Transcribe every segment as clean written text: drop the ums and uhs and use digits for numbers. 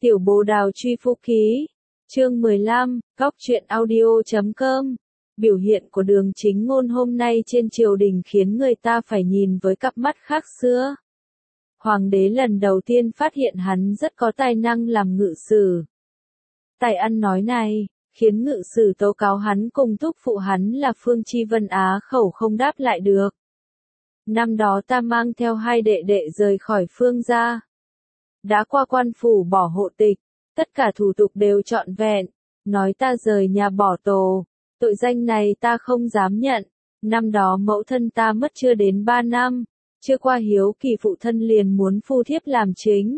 Tiểu Bồ Đào truy phu ký. Chương 15, Góc truyện audio.com. Biểu hiện của Đường Chính Ngôn hôm nay trên triều đình khiến người ta phải nhìn với cặp mắt khác xưa. Hoàng đế lần đầu tiên phát hiện hắn rất có tài năng làm ngự sử. Tài ăn nói này, khiến ngự sử tố cáo hắn cùng thúc phụ hắn là Phương Chi Vân á khẩu không đáp lại được. Năm đó ta mang theo hai đệ đệ rời khỏi Phương gia. Đã qua quan phủ bỏ hộ tịch, tất cả thủ tục đều trọn vẹn, nói ta rời nhà bỏ tổ, tội danh này ta không dám nhận. Năm đó mẫu thân ta mất chưa đến 3 năm, chưa qua hiếu kỳ phụ thân liền muốn phu thiếp làm chính.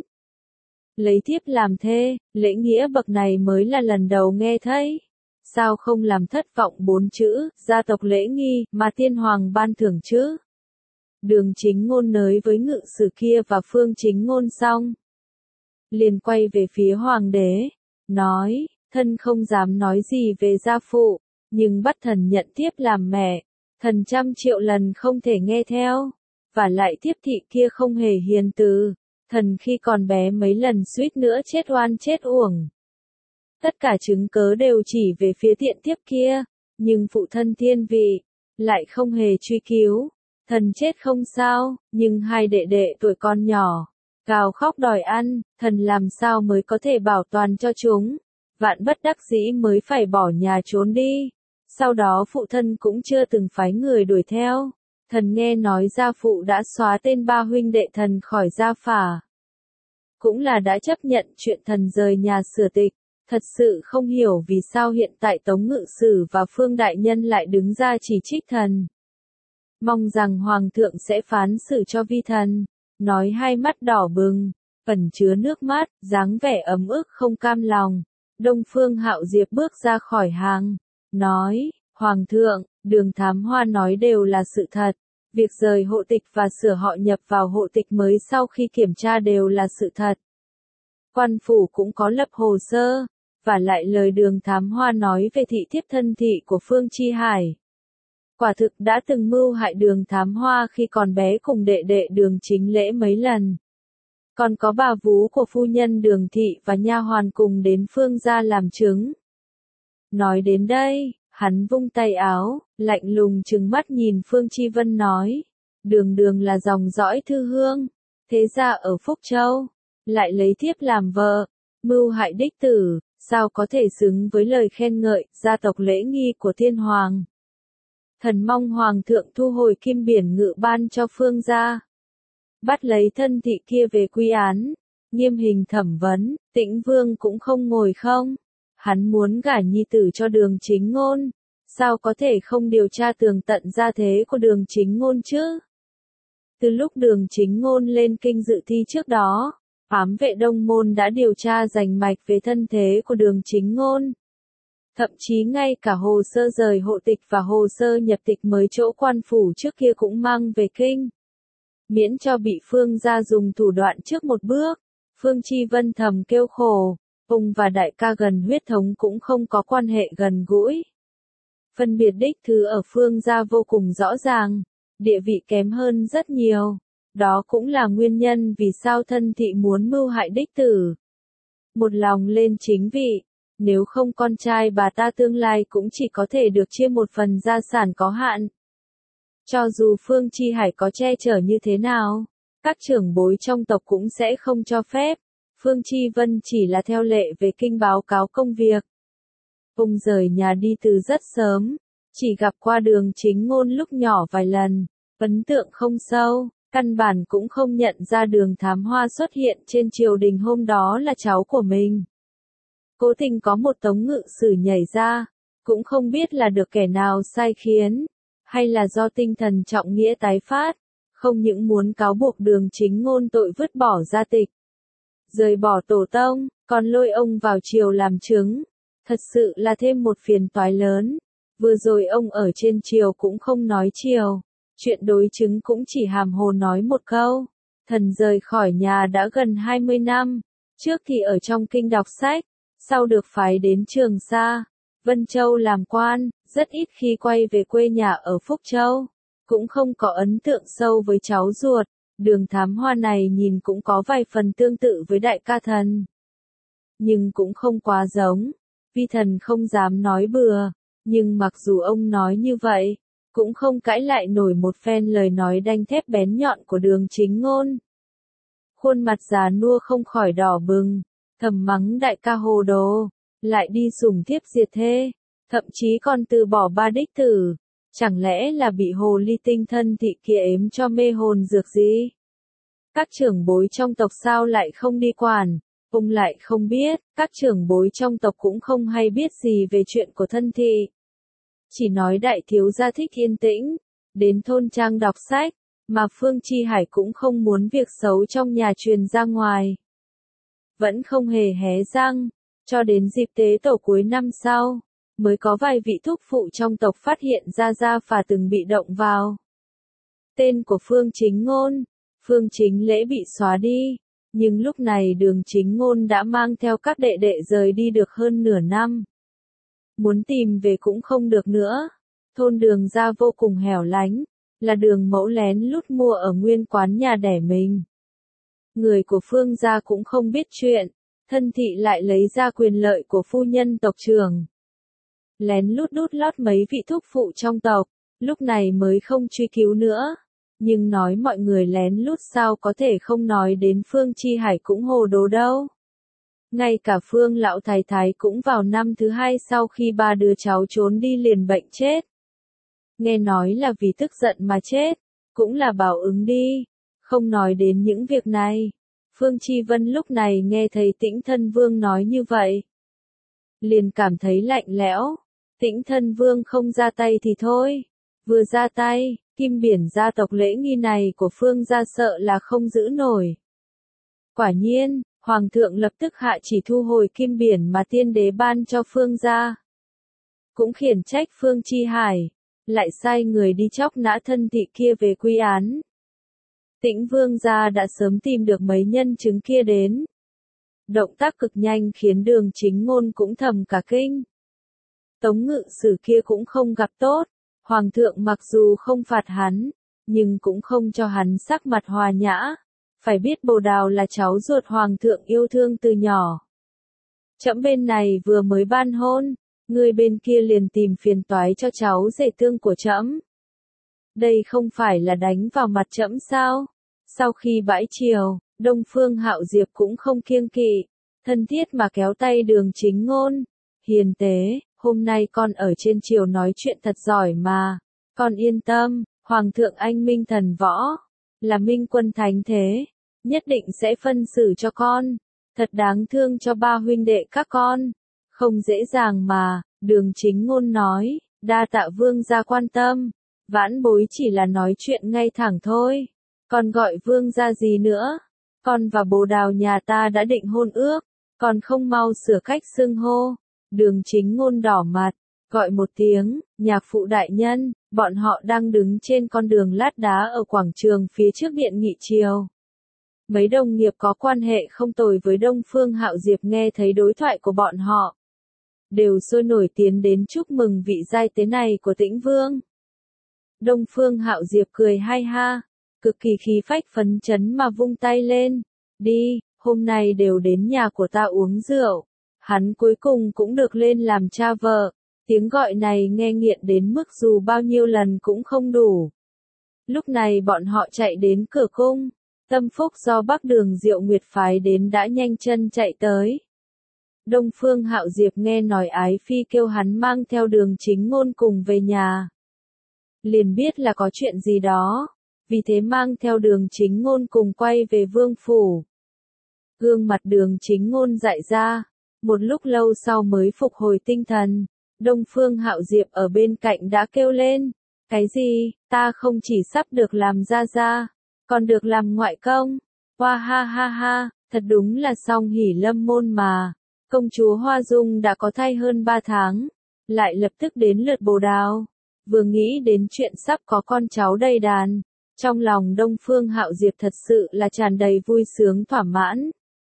Lấy thiếp làm thê, lễ nghĩa bậc này mới là lần đầu nghe thấy. Sao không làm thất vọng 4 chữ, gia tộc lễ nghi, mà tiên hoàng ban thưởng chứ? Đường Chính Ngôn nới với ngự sử kia và Phương Chính Ngôn xong, liền quay về phía hoàng đế, nói, thân không dám nói gì về gia phụ, nhưng bắt thần nhận tiếp làm mẹ, thần trăm triệu lần không thể nghe theo, và lại tiếp thị kia không hề hiền từ, thần khi còn bé mấy lần suýt nữa chết oan chết uổng. Tất cả chứng cớ đều chỉ về phía tiện tiếp kia, nhưng phụ thân thiên vị, lại không hề truy cứu, thần chết không sao, nhưng hai đệ đệ tuổi con nhỏ, gào khóc đòi ăn, thần làm sao mới có thể bảo toàn cho chúng, vạn bất đắc dĩ mới phải bỏ nhà trốn đi. Sau đó phụ thân cũng chưa từng phái người đuổi theo, thần nghe nói gia phụ đã xóa tên 3 huynh đệ thần khỏi gia phả. Cũng là đã chấp nhận chuyện thần rời nhà sửa tịch, thật sự không hiểu vì sao hiện tại Tống Ngự Sử và Phương Đại Nhân lại đứng ra chỉ trích thần. Mong rằng Hoàng thượng sẽ phán xử cho vi thần, nói hai mắt đỏ bừng, ẩn chứa nước mắt, dáng vẻ ấm ức không cam lòng. Đông Phương Hạo Diệp bước ra khỏi hàng, nói, Hoàng thượng, Đường Thám Hoa nói đều là sự thật, việc rời hộ tịch và sửa họ nhập vào hộ tịch mới sau khi kiểm tra đều là sự thật. Quan phủ cũng có lập hồ sơ, và lại lời Đường Thám Hoa nói về thị thiếp thân thị của Phương Chi Hải. Quả thực đã từng mưu hại Đường Thám Hoa khi còn bé cùng đệ đệ Đường Chính Lễ mấy lần. Còn có bà vú của phu nhân Đường thị và nha hoàn cùng đến Phương gia làm chứng. Nói đến đây, hắn vung tay áo, lạnh lùng trừng mắt nhìn Phương Chi Vân nói, Đường Đường là dòng dõi thư hương, thế ra ở Phúc Châu, lại lấy thiếp làm vợ, mưu hại đích tử, sao có thể xứng với lời khen ngợi, gia tộc lễ nghi của thiên hoàng. Thần mong Hoàng thượng thu hồi kim biển ngự ban cho Phương gia. Bắt lấy thân thị kia về quy án, nghiêm hình thẩm vấn, Tĩnh Vương cũng không ngồi không. Hắn muốn gả nhi tử cho Đường Chính Ngôn, sao có thể không điều tra tường tận gia thế của Đường Chính Ngôn chứ? Từ lúc Đường Chính Ngôn lên kinh dự thi trước đó, ám vệ Đông Môn đã điều tra rành mạch về thân thế của Đường Chính Ngôn. Thậm chí ngay cả hồ sơ rời hộ tịch và hồ sơ nhập tịch mới chỗ quan phủ trước kia cũng mang về kinh. Miễn cho bị Phương gia dùng thủ đoạn trước một bước, Phương Chi Vân thầm kêu khổ, ông và đại ca gần huyết thống cũng không có quan hệ gần gũi. Phân biệt đích thứ ở Phương gia vô cùng rõ ràng, địa vị kém hơn rất nhiều, đó cũng là nguyên nhân vì sao thân thị muốn mưu hại đích tử. Một lòng lên chính vị, nếu không con trai bà ta tương lai cũng chỉ có thể được chia một phần gia sản có hạn. Cho dù Phương Chi Hải có che chở như thế nào, các trưởng bối trong tộc cũng sẽ không cho phép. Phương Chi Vân chỉ là theo lệ về kinh báo cáo công việc. Ông rời nhà đi từ rất sớm, chỉ gặp qua Đường Chính Ngôn lúc nhỏ vài lần, ấn tượng không sâu, căn bản cũng không nhận ra Đường Thám Hoa xuất hiện trên triều đình hôm đó là cháu của mình. Cố tình có một Tống Ngự Sử nhảy ra, cũng không biết là được kẻ nào sai khiến, hay là do tinh thần trọng nghĩa tái phát, không những muốn cáo buộc Đường Chính Ngôn tội vứt bỏ gia tịch, rời bỏ tổ tông, còn lôi ông vào triều làm chứng, thật sự là thêm một phiền toái lớn. Vừa rồi ông ở trên triều cũng không nói triều, chuyện đối chứng cũng chỉ hàm hồ nói một câu. Thần rời khỏi nhà đã gần 20 năm, trước thì ở trong kinh đọc sách, sau được phái đến Trường Sa, Vân Châu làm quan, rất ít khi quay về quê nhà ở Phúc Châu, cũng không có ấn tượng sâu với cháu ruột. Đường Thám Hoa này nhìn cũng có vài phần tương tự với đại ca thần. nhưng cũng không quá giống. Vi thần không dám nói bừa, nhưng mặc dù ông nói như vậy, cũng không cãi lại nổi một phen lời nói đanh thép bén nhọn của Đường Chính Ngôn. Khuôn mặt già nua không khỏi đỏ bừng, thầm mắng đại ca hồ đồ, lại đi sủng thiếp diệt thê, thậm chí còn từ bỏ ba đích tử, chẳng lẽ là bị hồ ly tinh thân thị kia ếm cho mê hồn dược gì? Các trưởng bối trong tộc sao lại không đi quản, ông lại không biết, các trưởng bối trong tộc cũng không hay biết gì về chuyện của thân thị. Chỉ nói đại thiếu gia thích yên tĩnh, đến thôn trang đọc sách, mà Phương Chi Hải cũng không muốn việc xấu trong nhà truyền ra ngoài. Vẫn không hề hé răng, cho đến dịp tế tổ cuối năm sau, mới có vài vị thúc phụ trong tộc phát hiện ra Gia Phà từng bị động vào. Tên của Phương Chính Ngôn, Phương Chính Lễ bị xóa đi, nhưng lúc này Đường Chính Ngôn đã mang theo các đệ đệ rời đi được hơn nửa năm. Muốn tìm về cũng không được nữa, thôn Đường Gia vô cùng hẻo lánh, là Đường Mẫu lén lút mua ở nguyên quán nhà đẻ mình. Người của Phương gia cũng không biết chuyện, thân thị lại lấy ra quyền lợi của phu nhân tộc trưởng. Lén lút đút lót mấy vị thúc phụ trong tộc, lúc này mới không truy cứu nữa. Nhưng nói mọi người lén lút sao có thể không nói đến Phương Chi Hải cũng hồ đồ đâu. Ngay cả Phương lão thái thái cũng vào năm thứ 2 sau khi ba đứa cháu trốn đi liền bệnh chết. Nghe nói là vì tức giận mà chết, cũng là báo ứng đi. Không nói đến những việc này, Phương Chi Vân lúc này nghe thấy Tĩnh Thân Vương nói như vậy, liền cảm thấy lạnh lẽo. Tĩnh Thân Vương không ra tay thì thôi, vừa ra tay, kim biển gia tộc lễ nghi này của Phương gia sợ là không giữ nổi. Quả nhiên, Hoàng thượng lập tức hạ chỉ thu hồi kim biển mà tiên đế ban cho Phương gia. Cũng khiển trách Phương Chi Hải, lại sai người đi chóc nã thân thị kia về quy án. Tĩnh Vương gia đã sớm tìm được mấy nhân chứng kia đến. Động tác cực nhanh khiến Đường Chính Ngôn cũng thầm cả kinh. Tống ngự sử kia cũng không gặp tốt, Hoàng thượng mặc dù không phạt hắn, nhưng cũng không cho hắn sắc mặt hòa nhã. Phải biết Bồ Đào là cháu ruột Hoàng thượng yêu thương từ nhỏ. Trẫm bên này vừa mới ban hôn, người bên kia liền tìm phiền toái cho cháu rể tương của trẫm. Đây không phải là đánh vào mặt trẫm sao? Sau khi bãi triều, Đông Phương Hạo Diệp cũng không kiêng kỵ, thân thiết mà kéo tay Đường Chính Ngôn. Hiền tế, hôm nay con ở trên triều nói chuyện thật giỏi mà. Con yên tâm, Hoàng thượng anh minh thần võ, là minh quân thánh thế, nhất định sẽ phân xử cho con. Thật đáng thương cho ba huynh đệ các con. Không dễ dàng mà, Đường Chính Ngôn nói, đa tạ vương gia quan tâm. Vãn bối chỉ là nói chuyện ngay thẳng thôi. Con gọi vương gia gì nữa? Con và Bồ Đào nhà ta đã định hôn ước, còn không mau sửa cách xưng hô. Đường Chính Ngôn đỏ mặt, gọi một tiếng, nhạc phụ đại nhân. Bọn họ đang đứng trên con đường lát đá ở quảng trường phía trước điện nghị triều. Mấy đồng nghiệp có quan hệ không tồi với Đông Phương Hạo Diệp nghe thấy đối thoại của bọn họ, đều sôi nổi tiến đến chúc mừng vị giai tế này của Tĩnh Vương. Đông Phương Hạo Diệp cười hai ha, cực kỳ khí phách phấn chấn mà vung tay lên. Đi, hôm nay đều đến nhà của ta uống rượu. Hắn cuối cùng cũng được lên làm cha vợ. Tiếng gọi này nghe nghiện đến mức dù bao nhiêu lần cũng không đủ. Lúc này bọn họ chạy đến cửa cung. Tâm phúc do Bắc Đường Diệu Nguyệt phái đến đã nhanh chân chạy tới. Đông Phương Hạo Diệp nghe nói Ái Phi kêu hắn mang theo Đường Chính Ngôn cùng về nhà, liền biết là có chuyện gì đó, vì thế mang theo Đường Chính Ngôn cùng quay về vương phủ. Gương mặt Đường Chính Ngôn dại ra, một lúc lâu sau mới phục hồi tinh thần. Đông Phương Hạo Diệp ở bên cạnh đã kêu lên, cái gì, ta không chỉ sắp được làm gia gia, còn được làm ngoại công. Hoa ha ha ha, thật đúng là song hỷ lâm môn mà. Công chúa Hoa Dung đã có thai hơn 3 tháng, lại lập tức đến lượt Bồ Đào. Vừa nghĩ đến chuyện sắp có con cháu đầy đàn, trong lòng Đông Phương Hạo Diệp thật sự là tràn đầy vui sướng thỏa mãn.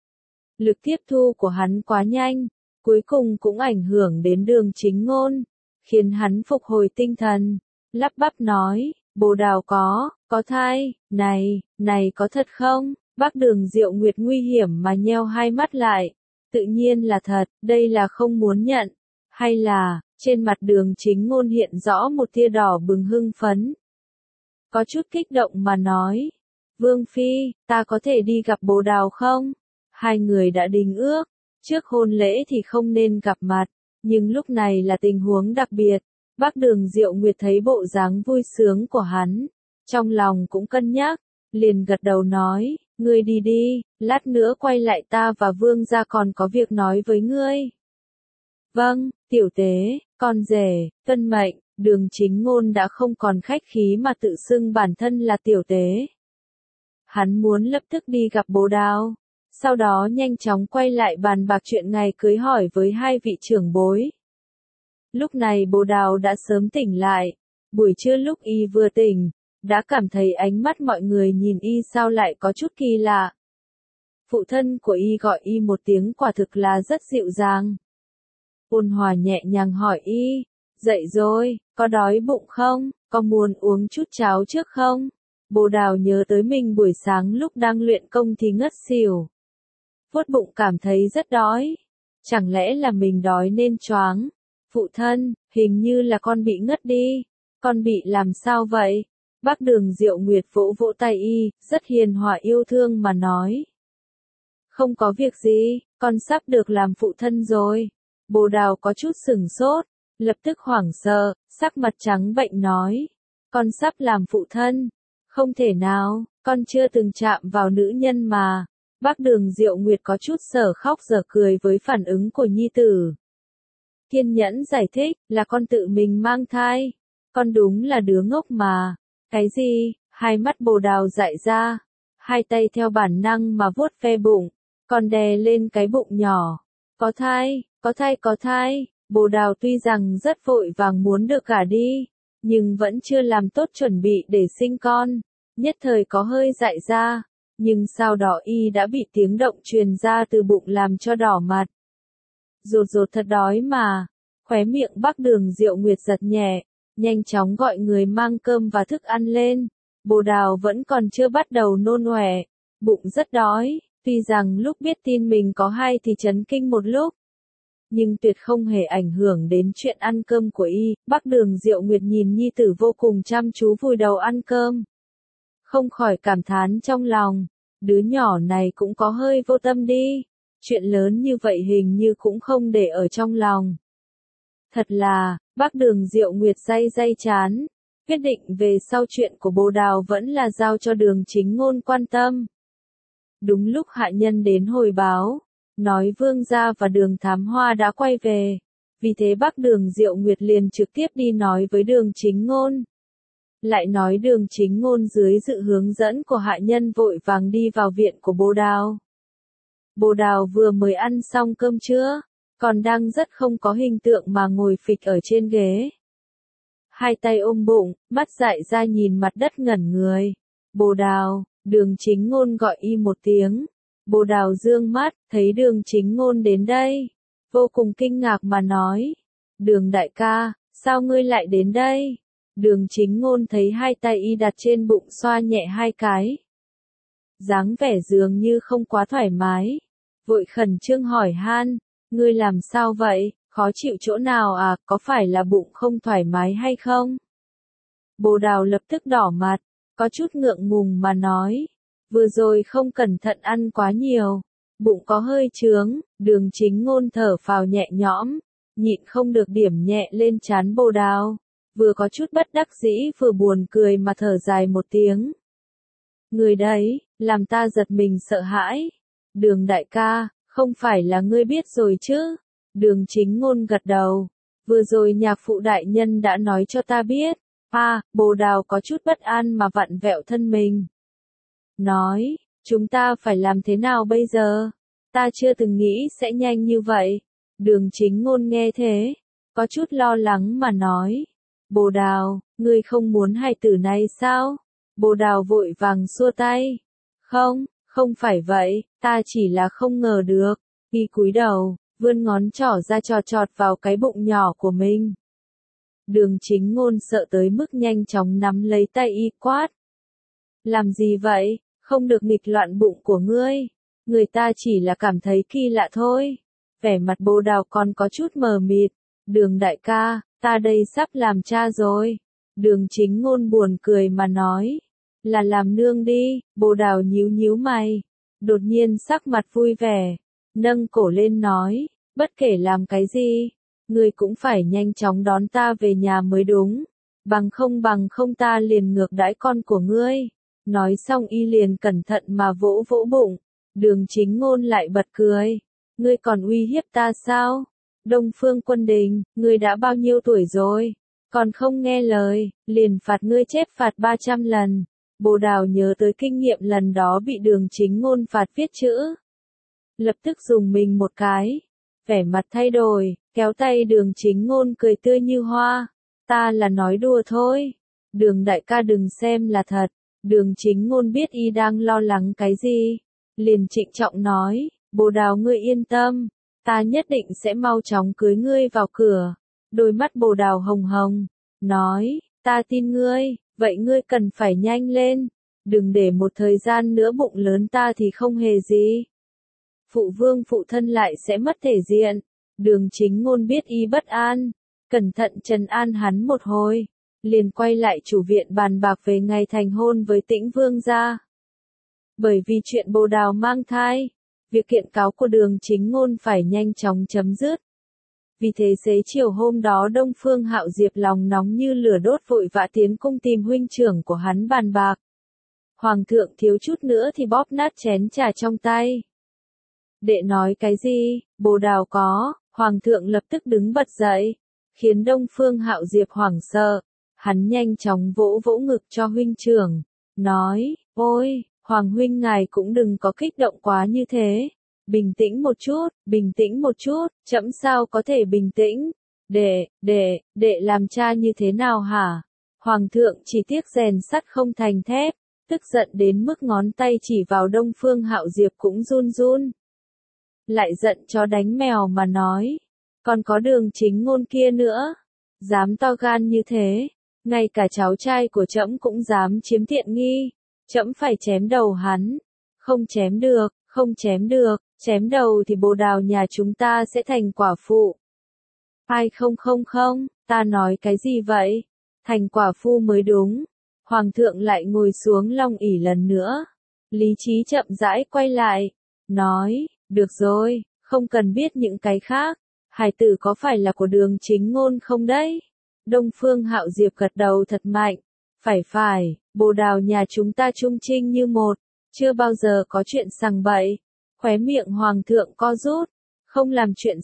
Lực tiếp thu của hắn quá nhanh, cuối cùng cũng ảnh hưởng đến Đường Chính Ngôn, khiến hắn phục hồi tinh thần, lắp bắp nói, Bồ Đào có thai, này có thật không? Bắc Đường Diệu Nguyệt nguy hiểm mà nheo hai mắt lại, Tự nhiên là thật, đây là không muốn nhận. Hay là, trên mặt Đường Chính Ngôn hiện rõ một tia đỏ bừng hưng phấn. Có chút kích động mà nói. Vương Phi, ta có thể đi gặp bồ đào không? Hai người đã đính ước, trước hôn lễ thì không nên gặp mặt, nhưng lúc này là tình huống đặc biệt. Bác Đường Diệu Nguyệt thấy bộ dáng vui sướng của hắn, trong lòng cũng cân nhắc, liền gật đầu nói, ngươi đi đi, lát nữa quay lại ta và Vương gia còn có việc nói với ngươi. Vâng, tiểu tế, con rể, tuân mệnh. Đường Chính Ngôn đã không còn khách khí mà tự xưng bản thân là tiểu tế. Hắn muốn lập tức đi gặp bồ đào, sau đó nhanh chóng quay lại bàn bạc chuyện ngày cưới hỏi với hai vị trưởng bối. Lúc này bồ đào đã sớm tỉnh lại, buổi trưa lúc y vừa tỉnh, đã cảm thấy ánh mắt mọi người nhìn y sao lại có chút kỳ lạ. Phụ thân của y gọi y một tiếng quả thực là rất dịu dàng. Ôn hòa nhẹ nhàng hỏi y, dậy rồi, có đói bụng không, có muốn uống chút cháo trước không? Bồ đào nhớ tới mình buổi sáng lúc đang luyện công thì ngất xỉu. Vuốt bụng cảm thấy rất đói. Chẳng lẽ là mình đói nên choáng? Phụ thân, hình như là con bị ngất đi. Con bị làm sao vậy? Bác Đường Diệu Nguyệt vỗ vỗ tay y, rất hiền hòa yêu thương mà nói. Không có việc gì, con sắp được làm phụ thân rồi. Bồ đào có chút sửng sốt, lập tức hoảng sợ, sắc mặt trắng bệnh nói. Con sắp làm phụ thân. Không thể nào, con chưa từng chạm vào nữ nhân mà. Bác Đường Diệu Nguyệt có chút sở khóc sở cười với phản ứng của nhi tử. Kiên nhẫn giải thích, là con tự mình mang thai. Con đúng là đứa ngốc mà. Cái gì? Hai mắt bồ đào dại ra. Hai tay theo bản năng mà vuốt ve bụng. Con đè lên cái bụng nhỏ. Có thai, có thai, có thai. Bồ đào tuy rằng rất vội vàng muốn được gả đi, nhưng vẫn chưa làm tốt chuẩn bị để sinh con. Nhất thời có hơi dại ra. Nhưng sau đó y đã bị tiếng động truyền ra từ bụng làm cho đỏ mặt. Rột rột thật đói mà. Khóe miệng Bác Đường Diệu Nguyệt giật nhẹ, nhanh chóng gọi người mang cơm và thức ăn lên. Bồ đào vẫn còn chưa bắt đầu nôn ọe, bụng rất đói, tuy rằng lúc biết tin mình có hai thì chấn kinh một lúc. Nhưng tuyệt không hề ảnh hưởng đến chuyện ăn cơm của y. Bác Đường Diệu Nguyệt nhìn nhi tử vô cùng chăm chú vùi đầu ăn cơm. Không khỏi cảm thán trong lòng, đứa nhỏ này cũng có hơi vô tâm đi. Chuyện lớn như vậy hình như cũng không để ở trong lòng. Thật là, Bác Đường Diệu Nguyệt day day chán. Quyết định về sau chuyện của bồ đào vẫn là giao cho Đường Chính Ngôn quan tâm. Đúng lúc hạ nhân đến hồi báo, nói Vương gia và Đường Thám Hoa đã quay về. Vì thế Bác Đường Diệu Nguyệt liền trực tiếp đi nói với Đường Chính Ngôn. Lại nói Đường Chính Ngôn dưới sự hướng dẫn của hạ nhân vội vàng đi vào viện của bồ đào. Bồ đào vừa mới ăn xong cơm trưa, còn đang rất không có hình tượng mà ngồi phịch ở trên ghế. Hai tay ôm bụng, mắt dại ra nhìn mặt đất ngẩn người. Bồ đào, Đường Chính Ngôn gọi y một tiếng. Bồ đào dương mắt, thấy Đường Chính Ngôn đến đây. Vô cùng kinh ngạc mà nói. Đường đại ca, sao ngươi lại đến đây? Đường Chính Ngôn thấy hai tay y đặt trên bụng xoa nhẹ hai cái. Dáng vẻ dường như không quá thoải mái. Vội khẩn trương hỏi han, ngươi làm sao vậy, khó chịu chỗ nào à, có phải là bụng không thoải mái hay không? Bồ đào lập tức đỏ mặt, có chút ngượng ngùng mà nói, vừa rồi không cẩn thận ăn quá nhiều, bụng có hơi trướng. Đường Chính Ngôn thở phào nhẹ nhõm, nhịn không được điểm nhẹ lên trán bồ đào, vừa có chút bất đắc dĩ vừa buồn cười mà thở dài một tiếng. Người đấy, làm ta giật mình sợ hãi. Đường đại ca, không phải là ngươi biết rồi chứ? Đường Chính Ngôn gật đầu. Vừa rồi nhạc phụ đại nhân đã nói cho ta biết. Bồ đào có chút bất an mà vặn vẹo thân mình. Nói, chúng ta phải làm thế nào bây giờ? Ta chưa từng nghĩ sẽ nhanh như vậy. Đường Chính Ngôn nghe thế, có chút lo lắng mà nói. Bồ đào, ngươi không muốn hài tử này sao? Bồ đào vội vàng xua tay. Không, không phải vậy, ta chỉ là không ngờ được. Y cúi đầu, vươn ngón trỏ ra chọt chọt vào cái bụng nhỏ của mình. Đường Chính Ngôn sợ tới mức nhanh chóng nắm lấy tay y quát. Làm gì vậy, không được nghịch loạn bụng của ngươi. Người ta chỉ là cảm thấy kỳ lạ thôi. Vẻ mặt Bồ Đào còn có chút mờ mịt. Đường đại ca, ta đây sắp làm cha rồi. Đường Chính Ngôn buồn cười mà nói. Là làm nương đi, Bồ Đào nhíu nhíu mày. Đột nhiên sắc mặt vui vẻ. Nâng cổ lên nói, bất kể làm cái gì, ngươi cũng phải nhanh chóng đón ta về nhà mới đúng. Bằng không ta liền ngược đãi con của ngươi. Nói xong y liền cẩn thận mà vỗ vỗ bụng. Đường Chính Ngôn lại bật cười. Ngươi còn uy hiếp ta sao? Đông Phương Quân Đình, ngươi đã bao nhiêu tuổi rồi? Còn không nghe lời, liền phạt ngươi chép phạt 300 lần. Bồ Đào nhớ tới kinh nghiệm lần đó bị Đường Chính Ngôn phạt viết chữ. Lập tức dùng mình một cái. Vẻ mặt thay đổi, kéo tay Đường Chính Ngôn cười tươi như hoa. Ta là nói đùa thôi. Đường đại ca đừng xem là thật. Đường Chính Ngôn biết y đang lo lắng cái gì. Liền trịnh trọng nói, Bồ Đào ngươi yên tâm. Ta nhất định sẽ mau chóng cưới ngươi vào cửa. Đôi mắt Bồ Đào hồng hồng. Nói, ta tin ngươi, vậy ngươi cần phải nhanh lên. Đừng để một thời gian nữa bụng lớn ta thì không hề gì. Phụ vương phụ thân lại sẽ mất thể diện. Đường Chính Ngôn biết y bất an. Cẩn thận trấn an hắn một hồi. Liền quay lại chủ viện bàn bạc về ngày thành hôn với Tĩnh Vương gia. Bởi vì chuyện Bồ Đào mang thai, việc kiện cáo của Đường Chính Ngôn phải nhanh chóng chấm dứt. Vì thế xế chiều hôm đó Đông Phương Hạo Diệp lòng nóng như lửa đốt vội vã tiến cung tìm huynh trưởng của hắn bàn bạc. Hoàng thượng thiếu chút nữa thì bóp nát chén trà trong tay. Đệ nói cái gì? Bồ Đào có. Hoàng thượng lập tức đứng bật dậy, khiến Đông Phương Hạo Diệp hoảng sợ. Hắn nhanh chóng vỗ vỗ ngực cho huynh trưởng, nói, ôi, Hoàng huynh ngài cũng đừng có kích động quá như thế. Bình tĩnh một chút, trẫm sao có thể bình tĩnh. Đệ làm cha như thế nào hả? Hoàng thượng chỉ tiếc rèn sắt không thành thép, tức giận đến mức ngón tay chỉ vào Đông Phương Hạo Diệp cũng run run. Lại giận chó đánh mèo mà nói, còn có Đường Chính Ngôn kia nữa, dám to gan như thế, ngay cả cháu trai của trẫm cũng dám chiếm tiện nghi, trẫm phải chém đầu hắn. Không chém được, chém đầu thì Bồ Đào nhà chúng ta sẽ thành quả phụ. Ai không, ta nói cái gì vậy? Thành quả phu mới đúng. Hoàng thượng lại ngồi xuống long ỷ lần nữa. Lý trí chậm rãi quay lại, nói, được rồi, không cần biết những cái khác. Hải tử có phải là của Đường Chính Ngôn không đấy? Đông Phương Hạo Diệp gật đầu thật mạnh. Phải, Bồ Đào nhà chúng ta trung trinh như một, chưa bao giờ có chuyện sằng bậy. Khóe miệng Hoàng thượng co rút, không làm chuyện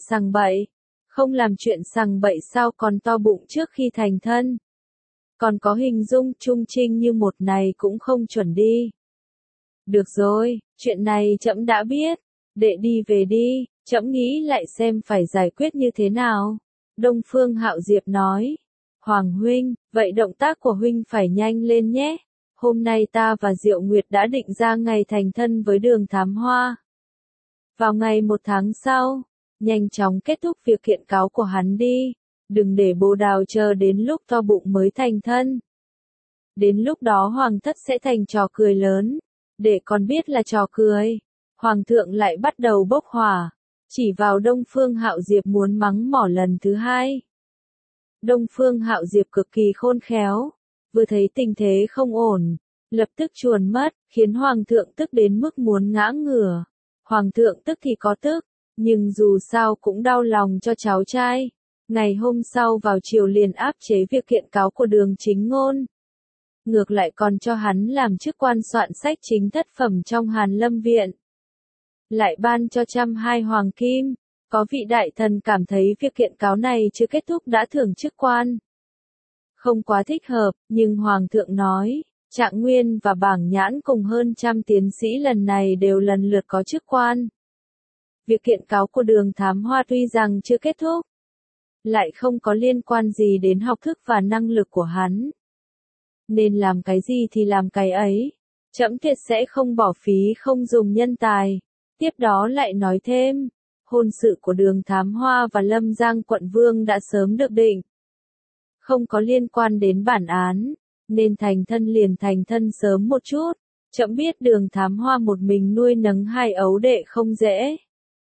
sằng bậy sao còn to bụng trước khi thành thân. Còn có hình dung trung trinh như một này cũng không chuẩn đi. Được rồi, chuyện này trẫm đã biết, đệ đi về đi, trẫm nghĩ lại xem phải giải quyết như thế nào. Đông Phương Hạo Diệp nói, Hoàng huynh, vậy động tác của huynh phải nhanh lên nhé. Hôm nay ta và Diệu Nguyệt đã định ra ngày thành thân với Đường Thám Hoa. Vào ngày 1 tháng sau, nhanh chóng kết thúc việc kiện cáo của hắn đi. Đừng để Bồ Đào chờ đến lúc to bụng mới thành thân. Đến lúc đó Hoàng thất sẽ thành trò cười lớn. Để còn biết là trò cười. Hoàng thượng lại bắt đầu bốc hỏa. Chỉ vào Đông Phương Hạo Diệp muốn mắng mỏ lần thứ hai. Đông Phương Hạo Diệp cực kỳ khôn khéo. Vừa thấy tình thế không ổn, lập tức chuồn mất, khiến Hoàng thượng tức đến mức muốn ngã ngửa. Hoàng thượng tức thì có tức, nhưng dù sao cũng đau lòng cho cháu trai. Ngày hôm sau vào chiều liền áp chế việc kiện cáo của Đường Chính Ngôn. Ngược lại còn cho hắn làm chức quan soạn sách chính thất phẩm trong Hàn Lâm Viện. Lại ban cho 120 hoàng kim. Có vị đại thần cảm thấy việc kiện cáo này chưa kết thúc đã thưởng chức quan. Không quá thích hợp, nhưng Hoàng thượng nói, Trạng Nguyên và Bảng Nhãn cùng hơn 100 tiến sĩ lần này đều lần lượt có chức quan. Việc kiện cáo của Đường Thám Hoa tuy rằng chưa kết thúc, lại không có liên quan gì đến học thức và năng lực của hắn. Nên làm cái gì thì làm cái ấy. Trẫm tuyệt sẽ không bỏ phí không dùng nhân tài. Tiếp đó lại nói thêm, hôn sự của Đường Thám Hoa và Lâm Giang quận vương đã sớm được định. Không có liên quan đến bản án, nên thành thân liền thành thân sớm một chút. Trẫm biết Đường Thám Hoa một mình nuôi nấng 2 ấu đệ không dễ.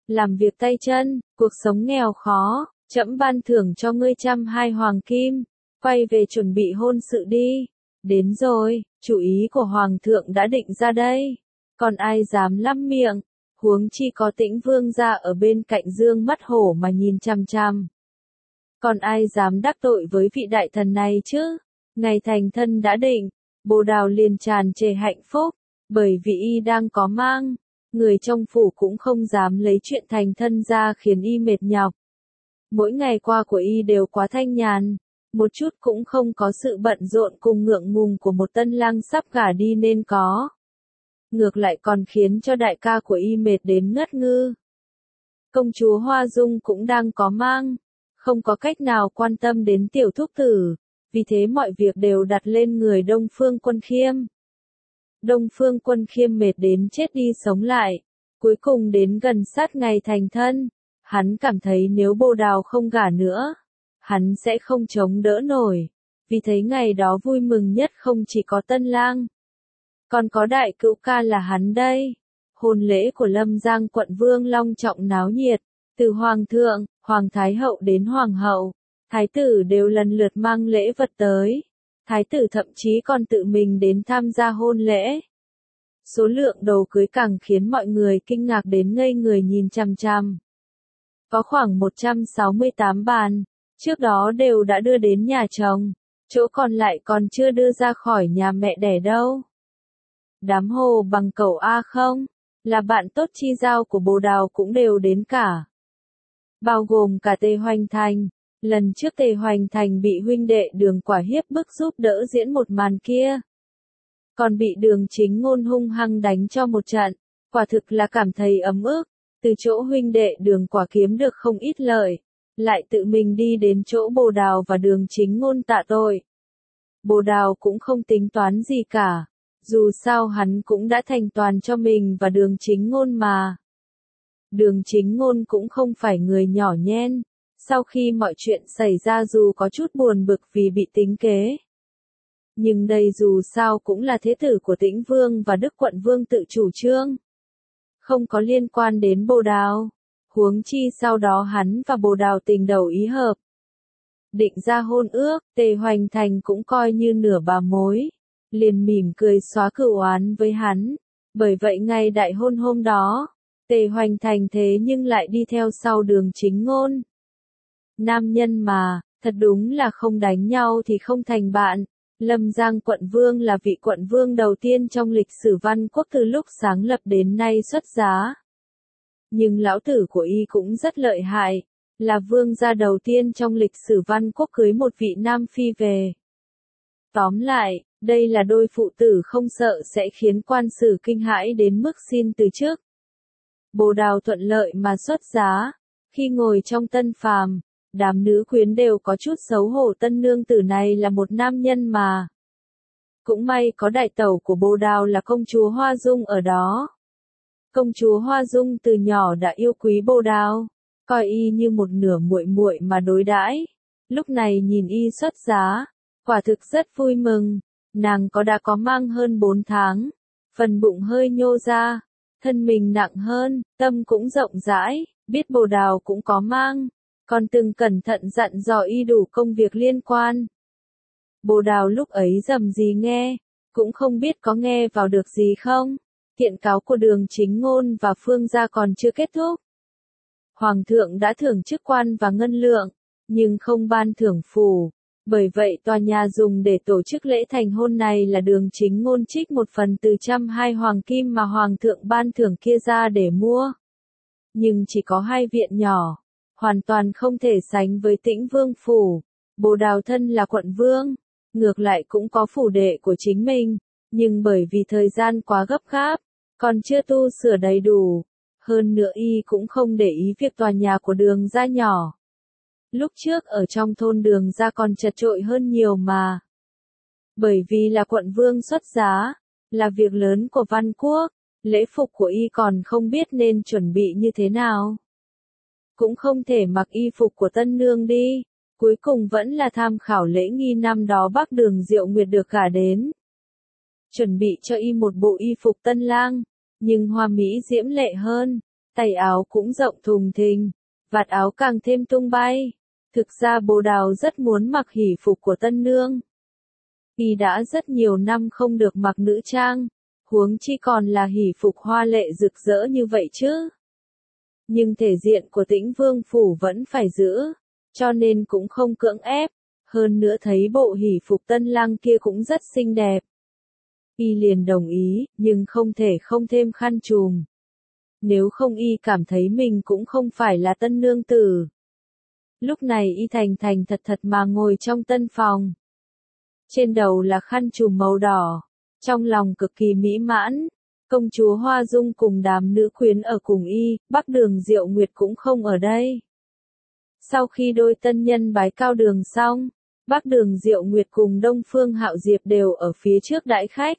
làm việc tay chân, cuộc sống nghèo khó, trẫm ban thưởng cho ngươi 102 hoàng kim, quay về chuẩn bị hôn sự đi. Đến rồi, chủ ý của hoàng thượng đã định ra đây, còn ai dám lắm miệng, huống chi có Tĩnh vương gia ở bên cạnh dương mắt hổ mà nhìn chằm chằm. Còn ai dám đắc tội với vị đại thần này chứ? Ngày thành thân đã định, Bồ Đào liền tràn trề hạnh phúc, bởi vì y đang có mang, người trong phủ cũng không dám lấy chuyện thành thân ra khiến y mệt nhọc. Mỗi ngày qua của y đều quá thanh nhàn, một chút cũng không có sự bận rộn cùng ngượng ngùng của một tân lang sắp gả đi nên có. Ngược lại còn khiến cho đại ca của y mệt đến ngất ngư. Công chúa Hoa Dung cũng đang có mang, không có cách nào quan tâm đến tiểu thúc tử, vì thế mọi việc đều đặt lên người Đông Phương Quân Khiêm. Đông Phương Quân Khiêm mệt đến chết đi sống lại, cuối cùng đến gần sát ngày thành thân, hắn cảm thấy nếu Bồ Đào không gả nữa, hắn sẽ không chống đỡ nổi, vì thấy ngày đó vui mừng nhất không chỉ có tân lang, còn có đại cữu ca là hắn đây. Hôn lễ của Lâm Giang quận Vương long trọng náo nhiệt, từ hoàng thượng, hoàng thái hậu đến hoàng hậu, thái tử đều lần lượt mang lễ vật tới. Thái tử thậm chí còn tự mình đến tham gia hôn lễ. Số lượng đồ cưới càng khiến mọi người kinh ngạc đến ngây người nhìn chằm chằm. Có khoảng 168 bàn, trước đó đều đã đưa đến nhà chồng, chỗ còn lại còn chưa đưa ra khỏi nhà mẹ đẻ đâu. Đám hồ bằng cẩu A không, là bạn tốt chi giao của Bồ Đào cũng đều đến cả. Bao gồm cả Tề Hoành Thành. Lần trước Tề Hoành Thành bị huynh đệ Đường Quả hiếp bức giúp đỡ diễn một màn kia. Còn bị Đường Chính Ngôn hung hăng đánh cho một trận, quả thực là cảm thấy ấm ức, từ chỗ huynh đệ Đường Quả kiếm được không ít lợi, lại tự mình đi đến chỗ Bồ Đào và Đường Chính Ngôn tạ tội. Bồ Đào cũng không tính toán gì cả, dù sao hắn cũng đã thành toàn cho mình và Đường Chính Ngôn mà. Đường Chính Ngôn cũng không phải người nhỏ nhen. Sau khi mọi chuyện xảy ra dù có chút buồn bực vì bị tính kế. Nhưng đây dù sao cũng là thế tử của Tĩnh Vương và Đức Quận Vương tự chủ trương. Không có liên quan đến Bồ Đào. Huống chi sau đó hắn và Bồ Đào tình đầu ý hợp. Định ra hôn ước, Tề Hoành Thành cũng coi như nửa bà mối. Liền mỉm cười xóa cửu oán với hắn. Bởi vậy ngày đại hôn hôm đó, Tề Hoành Thành thế nhưng lại đi theo sau Đường Chính Ngôn. Nam nhân mà, thật đúng là không đánh nhau thì không thành bạn. Lâm Giang quận vương là vị quận vương đầu tiên trong lịch sử Văn Quốc từ lúc sáng lập đến nay xuất giá. Nhưng lão tử của y cũng rất lợi hại, là vương gia đầu tiên trong lịch sử Văn Quốc cưới một vị nam phi về. Tóm lại, đây là đôi phụ tử không sợ sẽ khiến quan sử kinh hãi đến mức xin từ chức. Bồ Đào thuận lợi mà xuất giá, khi ngồi trong tân phàm. Đám nữ quyến đều có chút xấu hổ tân nương tử này là một nam nhân mà. Cũng may có đại tẩu của Bồ Đào là công chúa Hoa Dung ở đó. Công chúa Hoa Dung từ nhỏ đã yêu quý Bồ Đào, coi y như một nửa muội muội mà đối đãi. Lúc này nhìn y xuất giá, quả thực rất vui mừng. Nàng đã có mang hơn 4 tháng, phần bụng hơi nhô ra, thân mình nặng hơn, tâm cũng rộng rãi, biết Bồ Đào cũng có mang. Còn từng cẩn thận dặn dò y đủ công việc liên quan. Bồ Đào lúc ấy dầm gì nghe, cũng không biết có nghe vào được gì không. Kiện cáo của Đường Chính Ngôn và Phương gia còn chưa kết thúc. Hoàng thượng đã thưởng chức quan và ngân lượng, nhưng không ban thưởng phù. Bởi vậy tòa nhà dùng để tổ chức lễ thành hôn này là Đường Chính Ngôn trích một phần từ 102 hoàng kim mà Hoàng thượng ban thưởng kia ra để mua. Nhưng chỉ có 2 viện nhỏ. Hoàn toàn không thể sánh với Tĩnh Vương phủ. Bồ Đào thân là quận vương, ngược lại cũng có phủ đệ của chính mình, nhưng bởi vì thời gian quá gấp gáp, còn chưa tu sửa đầy đủ, hơn nữa y cũng không để ý việc tòa nhà của Đường gia nhỏ. Lúc trước ở trong thôn Đường gia còn chật chội hơn nhiều mà. Bởi vì là quận vương xuất giá, là việc lớn của Văn Quốc, lễ phục của y còn không biết nên chuẩn bị như thế nào. Cũng không thể mặc y phục của tân nương đi, cuối cùng vẫn là tham khảo lễ nghi năm đó Bắc Đường Diệu Nguyệt được gả đến. Chuẩn bị cho y một bộ y phục tân lang, nhưng hoa mỹ diễm lệ hơn, tay áo cũng rộng thùng thình, vạt áo càng thêm tung bay. Thực ra Bồ Đào rất muốn mặc hỷ phục của tân nương. Y đã rất nhiều năm không được mặc nữ trang, huống chi còn là hỷ phục hoa lệ rực rỡ như vậy chứ. Nhưng thể diện của Tĩnh Vương phủ vẫn phải giữ, cho nên cũng không cưỡng ép, hơn nữa thấy bộ hỷ phục tân lang kia cũng rất xinh đẹp. Y liền đồng ý, nhưng không thể không thêm khăn trùm. Nếu không y cảm thấy mình cũng không phải là tân nương tử. Lúc này y thành thành thật thật mà ngồi trong tân phòng. Trên đầu là khăn trùm màu đỏ, trong lòng cực kỳ mỹ mãn. Công chúa Hoa Dung cùng đám nữ quyến ở cùng y, Bắc Đường Diệu Nguyệt cũng không ở đây. Sau khi đôi tân nhân bái cao đường xong, Bắc Đường Diệu Nguyệt cùng Đông Phương Hạo Diệp đều ở phía trước đãi khách.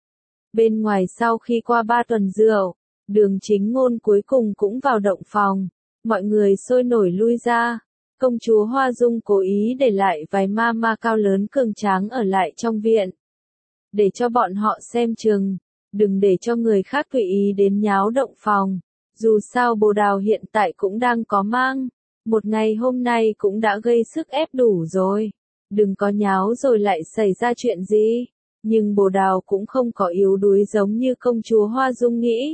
Bên ngoài sau khi qua 3 tuần rượu, Đường Chính Ngôn cuối cùng cũng vào động phòng, mọi người sôi nổi lui ra. Công chúa Hoa Dung cố ý để lại vài ma ma cao lớn cường tráng ở lại trong viện, để cho bọn họ xem chừng, đừng để cho người khác tùy ý đến nháo động phòng. Dù sao Bồ Đào hiện tại cũng đang có mang, một ngày hôm nay cũng đã gây sức ép đủ rồi, đừng có nháo rồi lại xảy ra chuyện gì. Nhưng Bồ Đào cũng không có yếu đuối giống như công chúa Hoa Dung nghĩ.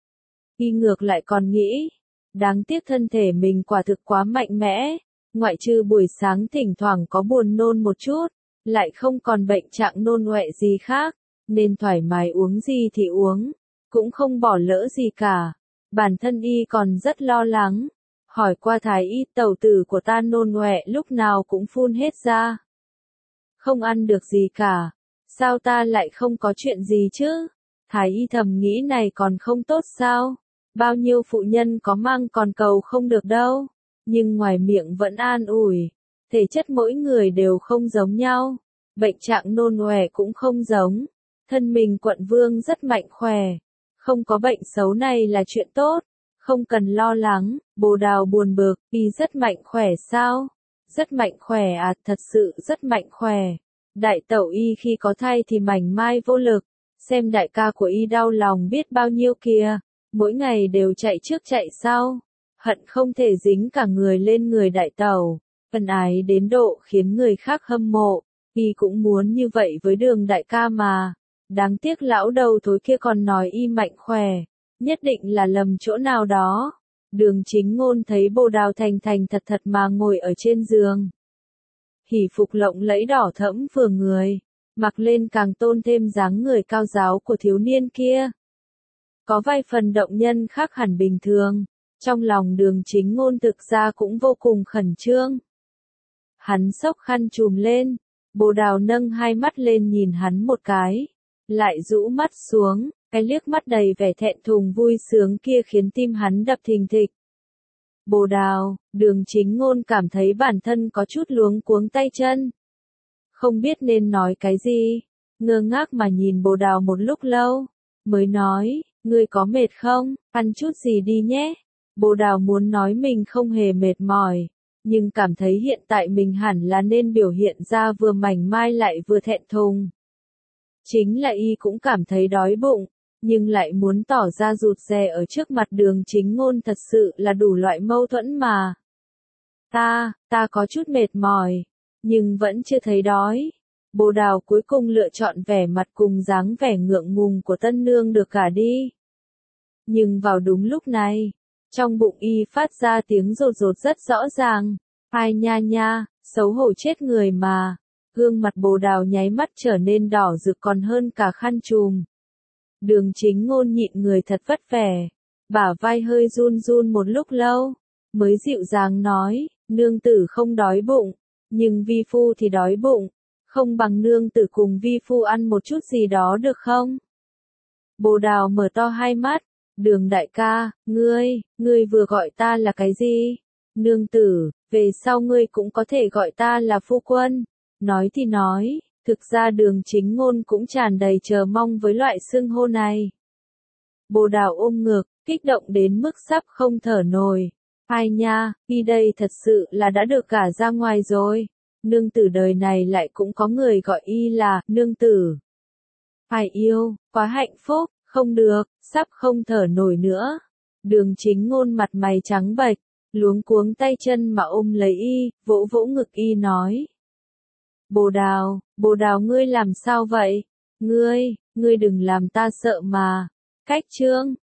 Y ngược lại còn nghĩ, đáng tiếc thân thể mình quả thực quá mạnh mẽ, ngoại trừ buổi sáng thỉnh thoảng có buồn nôn một chút, lại không còn bệnh trạng nôn ọe gì khác, nên thoải mái uống gì thì uống, cũng không bỏ lỡ gì cả. Bản thân y còn rất lo lắng, hỏi qua thái y, tẩu tử của ta nôn ọe lúc nào cũng phun hết ra. Không ăn được gì cả, sao ta lại không có chuyện gì chứ? Thái y thầm nghĩ này còn không tốt sao? Bao nhiêu phụ nhân có mang còn cầu không được đâu, nhưng ngoài miệng vẫn an ủi. Thể chất mỗi người đều không giống nhau, bệnh trạng nôn ọe cũng không giống. Thân mình quận vương rất mạnh khỏe, không có bệnh xấu này là chuyện tốt, không cần lo lắng. Bồ Đào buồn bực, y rất mạnh khỏe sao? Rất mạnh khỏe à, thật sự rất mạnh khỏe. Đại tẩu y khi có thai thì mảnh mai vô lực, xem đại ca của y đau lòng biết bao nhiêu kìa, mỗi ngày đều chạy trước chạy sau, hận không thể dính cả người lên người đại tẩu, ân ái đến độ khiến người khác hâm mộ. Y cũng muốn như vậy với Đường đại ca mà, đáng tiếc lão đầu thối kia còn nói y mạnh khỏe, nhất định là lầm chỗ nào đó. Đường Chính Ngôn thấy Bồ Đào thành thành thật thật mà ngồi ở trên giường. Hỷ phục lộng lẫy đỏ thẫm vừa người, mặc lên càng tôn thêm dáng người cao ráo của thiếu niên kia. Có vài phần động nhân khác hẳn bình thường, trong lòng Đường Chính Ngôn thực ra cũng vô cùng khẩn trương. Hắn xốc khăn trùm lên, Bồ Đào nâng hai mắt lên nhìn hắn một cái, lại rũ mắt xuống, cái liếc mắt đầy vẻ thẹn thùng vui sướng kia khiến tim hắn đập thình thịch. Bồ Đào, Đường Chính Ngôn cảm thấy bản thân có chút luống cuống tay chân. Không biết nên nói cái gì, ngơ ngác mà nhìn Bồ Đào một lúc lâu, mới nói, ngươi có mệt không, ăn chút gì đi nhé. Bồ Đào muốn nói mình không hề mệt mỏi, nhưng cảm thấy hiện tại mình hẳn là nên biểu hiện ra vừa mảnh mai lại vừa thẹn thùng. Chính là y cũng cảm thấy đói bụng, nhưng lại muốn tỏ ra rụt rè ở trước mặt Đường Chính Ngôn, thật sự là đủ loại mâu thuẫn mà. Ta có chút mệt mỏi, nhưng vẫn chưa thấy đói. Bồ Đào cuối cùng lựa chọn vẻ mặt cùng dáng vẻ ngượng ngùng của tân nương được cả đi. Nhưng vào đúng lúc này, trong bụng y phát ra tiếng rột rột rất rõ ràng. Ai nha nha, xấu hổ chết người mà. Gương mặt Bồ Đào nháy mắt trở nên đỏ rực còn hơn cả khăn trùm. Đường Chính Ngôn nhịn người thật vất vẻ, bả vai hơi run run một lúc lâu, mới dịu dàng nói, nương tử không đói bụng, nhưng vi phu thì đói bụng, không bằng nương tử cùng vi phu ăn một chút gì đó được không? Bồ Đào mở to hai mắt, Đường đại ca, ngươi vừa gọi ta là cái gì? Nương tử, về sau ngươi cũng có thể gọi ta là phu quân. Nói thì nói, thực ra Đường Chính Ngôn cũng tràn đầy chờ mong với loại xưng hô này. Bồ Đào ôm ngực, kích động đến mức sắp không thở nổi. Ai nha, y đây thật sự là đã được gả ra ngoài rồi. Nương tử đời này lại cũng có người gọi y là nương tử. Ai yêu, quá hạnh phúc, không được, sắp không thở nổi nữa. Đường Chính Ngôn mặt mày trắng bệch, luống cuống tay chân mà ôm lấy y, vỗ vỗ ngực y nói. Bồ Đào ngươi làm sao vậy? Ngươi đừng làm ta sợ mà. Cách Trương